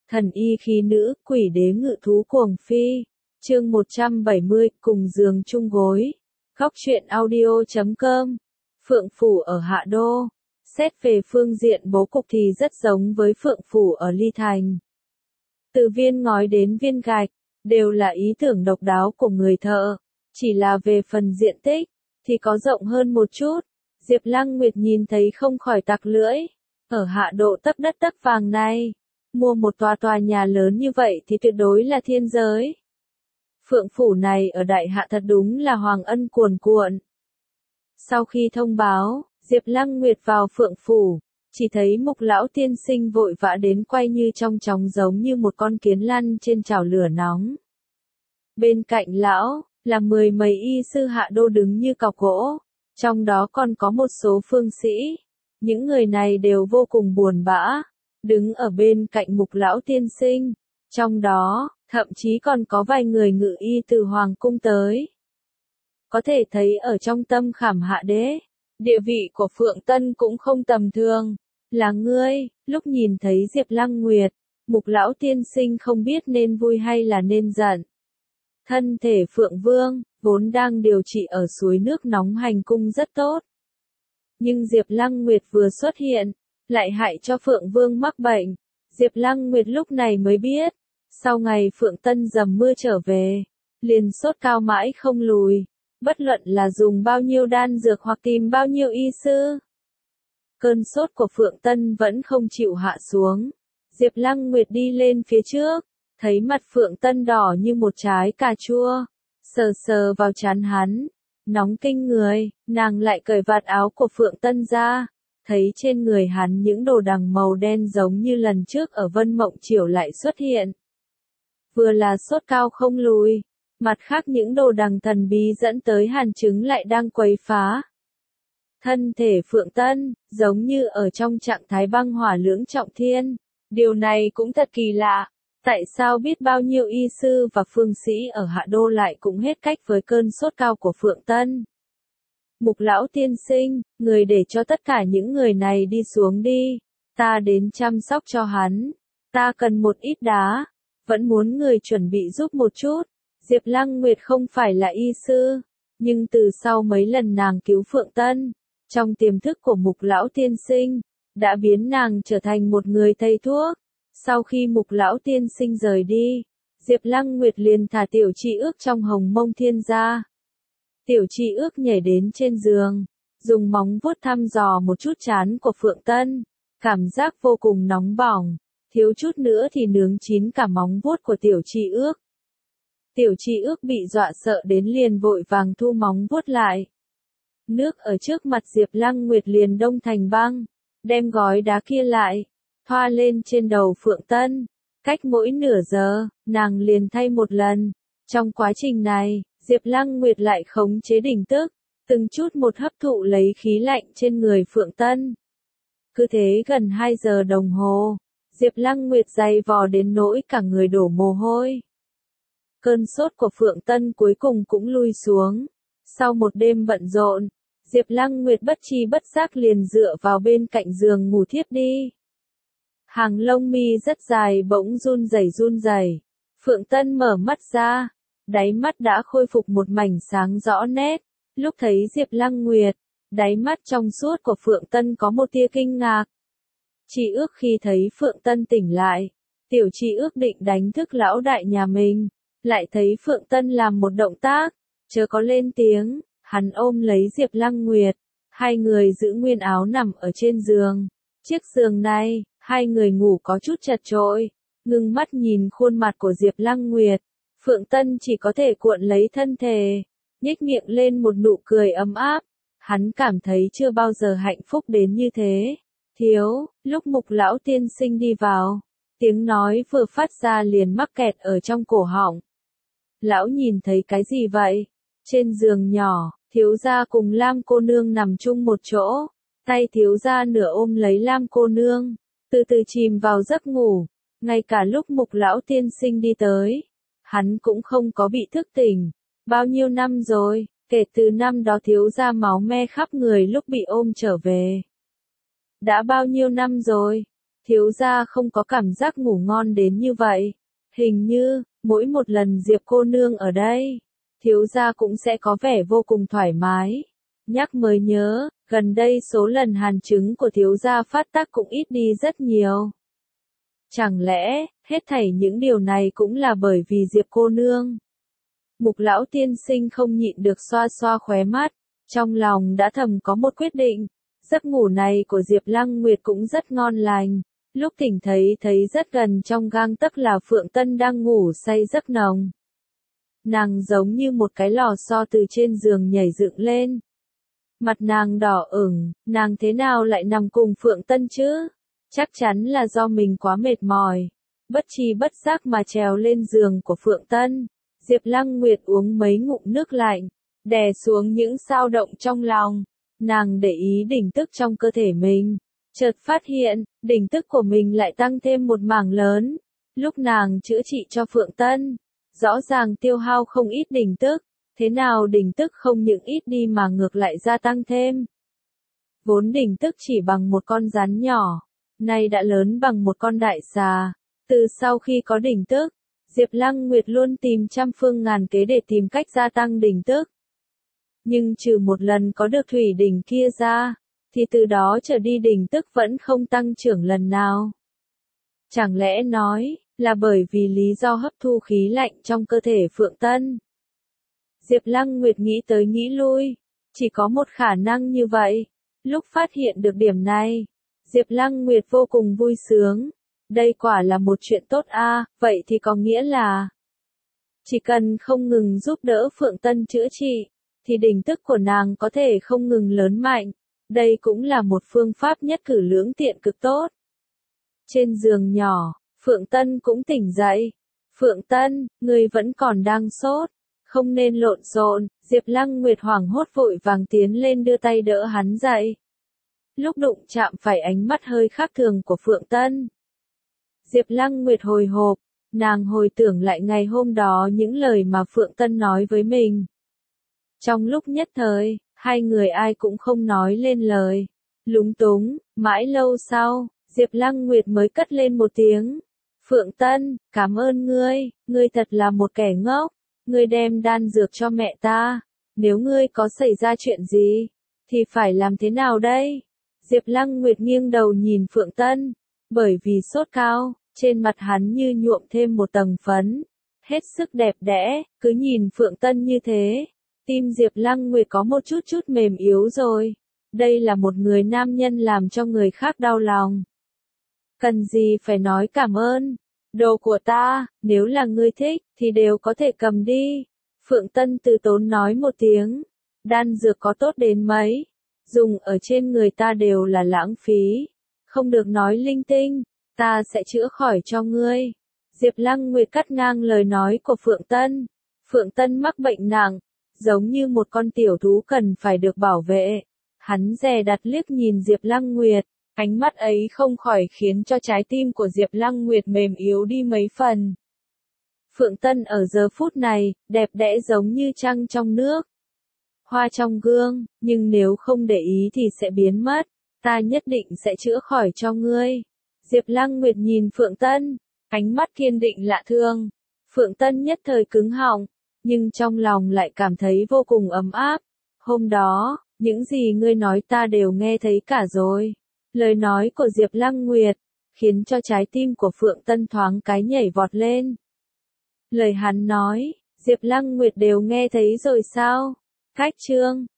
Thần y khí nữ, quỷ đế ngự thú cuồng phi. Chương 170, cùng giường chung gối. Góc truyện audio.com. Phượng Phủ ở Hạ Đô. Xét về phương diện bố cục thì rất giống với Phượng Phủ ở Ly Thành. Từ viên ngói đến viên gạch, đều là ý tưởng độc đáo của người thợ. Chỉ là về phần diện tích, thì có rộng hơn một chút. Diệp Lăng Nguyệt nhìn thấy không khỏi tặc lưỡi. Ở Hạ Độ tấc đất tấc vàng này, mua một tòa nhà lớn như vậy thì tuyệt đối là thiên giới. Phượng Phủ này ở Đại Hạ thật đúng là hoàng ân cuồn cuộn. Sau khi thông báo, Diệp Lăng Nguyệt vào Phượng Phủ, chỉ thấy Mục lão tiên sinh vội vã đến quay như trong chóng giống như một con kiến lăn trên chảo lửa nóng. Bên cạnh lão, là 10 mấy y sư Hạ Đô đứng như cọc gỗ, trong đó còn có một số phương sĩ. Những người này đều vô cùng buồn bã, đứng ở bên cạnh Mục lão tiên sinh, trong đó, thậm chí còn có vài người ngự y từ Hoàng cung tới. Có thể thấy ở trong tâm khảm Hạ Đế, địa vị của Phượng Tân cũng không tầm thường. Là ngươi, lúc nhìn thấy Diệp Lăng Nguyệt, Mục lão tiên sinh không biết nên vui hay là nên giận. Thân thể Phượng Vương, vốn đang điều trị ở suối nước nóng hành cung rất tốt. Nhưng Diệp Lăng Nguyệt vừa xuất hiện, lại hại cho Phượng Vương mắc bệnh. Diệp Lăng Nguyệt lúc này mới biết, sau ngày Phượng Tân dầm mưa trở về, liền sốt cao mãi không lùi, bất luận là dùng bao nhiêu đan dược hoặc tìm bao nhiêu y sư. Cơn sốt của Phượng Tân vẫn không chịu hạ xuống. Diệp Lăng Nguyệt đi lên phía trước, thấy mặt Phượng Tân đỏ như một trái cà chua, sờ sờ vào trán hắn, nóng kinh người, nàng lại cởi vạt áo của Phượng Tân ra, thấy trên người hắn những đồ đằng màu đen giống như lần trước ở Vân Mộng Triều lại xuất hiện. Vừa là sốt cao không lùi, mặt khác những đồ đằng thần bí dẫn tới hàn chứng lại đang quấy phá. Thân thể Phượng Tân, giống như ở trong trạng thái băng hỏa lưỡng trọng thiên. Điều này cũng thật kỳ lạ. Tại sao biết bao nhiêu y sư và phương sĩ ở Hạ Đô lại cũng hết cách với cơn sốt cao của Phượng Tân? Mục lão tiên sinh, người để cho tất cả những người này đi xuống đi. Ta đến chăm sóc cho hắn. Ta cần một ít đá. Vẫn muốn người chuẩn bị giúp một chút. Diệp Lăng Nguyệt không phải là y sư. Nhưng từ sau mấy lần nàng cứu Phượng Tân, trong tiềm thức của Mục lão tiên sinh, đã biến nàng trở thành một người thầy thuốc. Sau khi Mục lão tiên sinh rời đi, Diệp Lăng Nguyệt liền thả Tiểu Tri Ước trong Hồng Mông Thiên ra. Tiểu Tri Ước nhảy đến trên giường, dùng móng vuốt thăm dò một chút trán của Phượng Tân, cảm giác vô cùng nóng bỏng, thiếu chút nữa thì nướng chín cả móng vuốt của Tiểu Tri Ước. Tiểu Tri Ước bị dọa sợ đến liền vội vàng thu móng vuốt lại. Nước ở trước mặt Diệp Lăng Nguyệt liền đông thành băng, đem gói đá kia lại, thoa lên trên đầu Phượng Tân. Cách mỗi nửa giờ, nàng liền thay một lần. Trong quá trình này, Diệp Lăng Nguyệt lại khống chế đỉnh tức, từng chút một hấp thụ lấy khí lạnh trên người Phượng Tân. Cứ thế gần 2 giờ đồng hồ, Diệp Lăng Nguyệt dày vò đến nỗi cả người đổ mồ hôi. Cơn sốt của Phượng Tân cuối cùng cũng lui xuống. Sau một đêm bận rộn, Diệp Lăng Nguyệt bất tri bất giác liền dựa vào bên cạnh giường ngủ thiếp đi. Hàng lông mi rất dài bỗng run rẩy. Phượng Tân mở mắt ra, đáy mắt đã khôi phục một mảnh sáng rõ nét. Lúc thấy Diệp Lăng Nguyệt, đáy mắt trong suốt của Phượng Tân có một tia kinh ngạc. Tri Ước khi thấy Phượng Tân tỉnh lại, Tiểu Tri Ước định đánh thức lão đại nhà mình, lại thấy Phượng Tân làm một động tác, chớ có lên tiếng, hắn ôm lấy Diệp Lăng Nguyệt, hai người giữ nguyên áo nằm ở trên giường. Chiếc giường này, hai người ngủ có chút chật chội, ngưng mắt nhìn khuôn mặt của Diệp Lăng Nguyệt, Phượng Tân chỉ có thể cuộn lấy thân thể, nhếch miệng lên một nụ cười ấm áp, hắn cảm thấy chưa bao giờ hạnh phúc đến như thế. Thiếu, lúc Mục lão tiên sinh đi vào, tiếng nói vừa phát ra liền mắc kẹt ở trong cổ họng. Lão nhìn thấy cái gì vậy? Trên giường nhỏ, thiếu gia cùng Lam cô nương nằm chung một chỗ, tay thiếu gia nửa ôm lấy Lam cô nương, từ từ chìm vào giấc ngủ. Ngay cả lúc Mục lão tiên sinh đi tới, hắn cũng không có bị thức tỉnh. Bao nhiêu năm rồi, kể từ năm đó thiếu gia máu me khắp người lúc bị ôm trở về. Đã bao nhiêu năm rồi? thiếu gia không có cảm giác ngủ ngon đến như vậy. Hình như, mỗi một lần Diệp cô nương ở đây, thiếu gia cũng sẽ có vẻ vô cùng thoải mái. Nhắc mới nhớ, gần đây số lần hàn chứng của thiếu gia phát tác cũng ít đi rất nhiều. Chẳng lẽ, hết thảy những điều này cũng là bởi vì Diệp cô nương? Mục lão tiên sinh không nhịn được xoa xoa khóe mắt, trong lòng đã thầm có một quyết định. Giấc ngủ này của Diệp Lăng Nguyệt cũng rất ngon lành. Lúc tỉnh thấy rất gần trong gang tấc là Phượng Tân đang ngủ say giấc nồng. Nàng giống như một cái lò xo từ trên giường nhảy dựng lên. Mặt nàng đỏ ửng, nàng thế nào lại nằm cùng Phượng Tân chứ? Chắc chắn là do mình quá mệt mỏi. Bất tri bất giác mà trèo lên giường của Phượng Tân. Diệp Lăng Nguyệt uống mấy ngụm nước lạnh, đè xuống những dao động trong lòng. Nàng để ý đỉnh tức trong cơ thể mình. Chợt phát hiện, đỉnh tức của mình lại tăng thêm một mảng lớn. Lúc nàng chữa trị cho Phượng Tân, rõ ràng tiêu hao không ít đỉnh tức. Thế nào đỉnh tức không những ít đi mà ngược lại gia tăng thêm. Vốn đỉnh tức chỉ bằng một con rắn nhỏ, nay đã lớn bằng một con đại xà. Từ sau khi có đỉnh tức, Diệp Lăng Nguyệt luôn tìm trăm phương ngàn kế để tìm cách gia tăng đỉnh tức. Nhưng trừ một lần có được thủy đỉnh kia ra, thì từ đó trở đi đỉnh tức vẫn không tăng trưởng lần nào. Chẳng lẽ nói, là bởi vì lý do hấp thu khí lạnh trong cơ thể Phượng Tân? Diệp Lăng Nguyệt nghĩ tới nghĩ lui, chỉ có một khả năng như vậy. Lúc phát hiện được điểm này, Diệp Lăng Nguyệt vô cùng vui sướng. Đây quả là một chuyện tốt a, vậy thì có nghĩa là chỉ cần không ngừng giúp đỡ Phượng Tân chữa trị, thì đỉnh tức của nàng có thể không ngừng lớn mạnh. Đây cũng là một phương pháp nhất cử lưỡng tiện cực tốt. Trên giường nhỏ, Phượng Tân cũng tỉnh dậy. Phượng Tân, ngươi vẫn còn đang sốt, không nên lộn xộn. Diệp Lăng Nguyệt hoảng hốt vội vàng tiến lên đưa tay đỡ hắn dậy. Lúc đụng chạm phải ánh mắt hơi khác thường của Phượng Tân, Diệp Lăng Nguyệt hồi hộp, nàng hồi tưởng lại ngày hôm đó những lời mà Phượng Tân nói với mình. Trong lúc nhất thời, hai người ai cũng không nói lên lời. Lúng túng, mãi lâu sau, Diệp Lăng Nguyệt mới cất lên một tiếng. Phượng Tân, cảm ơn ngươi thật là một kẻ ngốc. Ngươi đem đan dược cho mẹ ta. Nếu ngươi có xảy ra chuyện gì, thì phải làm thế nào đây? Diệp Lăng Nguyệt nghiêng đầu nhìn Phượng Tân. Bởi vì sốt cao, trên mặt hắn như nhuộm thêm một tầng phấn. Hết sức đẹp đẽ, cứ nhìn Phượng Tân như thế. Tim Diệp Lăng Nguyệt có một chút mềm yếu rồi. Đây là một người nam nhân làm cho người khác đau lòng. Cần gì phải nói cảm ơn. Đồ của ta, nếu là ngươi thích, thì đều có thể cầm đi. Phượng Tân từ tốn nói một tiếng. Đan dược có tốt đến mấy, dùng ở trên người ta đều là lãng phí. Không được nói linh tinh, ta sẽ chữa khỏi cho ngươi. Diệp Lăng Nguyệt cắt ngang lời nói của Phượng Tân. Phượng Tân mắc bệnh nặng, giống như một con tiểu thú cần phải được bảo vệ. Hắn dè đặt liếc nhìn Diệp Lăng Nguyệt, ánh mắt ấy không khỏi khiến cho trái tim của Diệp Lăng Nguyệt mềm yếu đi mấy phần. Phượng Tân ở giờ phút này, đẹp đẽ giống như trăng trong nước, hoa trong gương, nhưng nếu không để ý thì sẽ biến mất. Ta nhất định sẽ chữa khỏi cho ngươi. Diệp Lăng Nguyệt nhìn Phượng Tân, ánh mắt kiên định lạ thường. Phượng Tân nhất thời cứng họng, nhưng trong lòng lại cảm thấy vô cùng ấm áp. Hôm đó, những gì ngươi nói ta đều nghe thấy cả rồi. Lời nói của Diệp Lăng Nguyệt khiến cho trái tim của Phượng Tân thoáng cái nhảy vọt lên. Lời hắn nói, Diệp Lăng Nguyệt đều nghe thấy rồi sao? Cách chương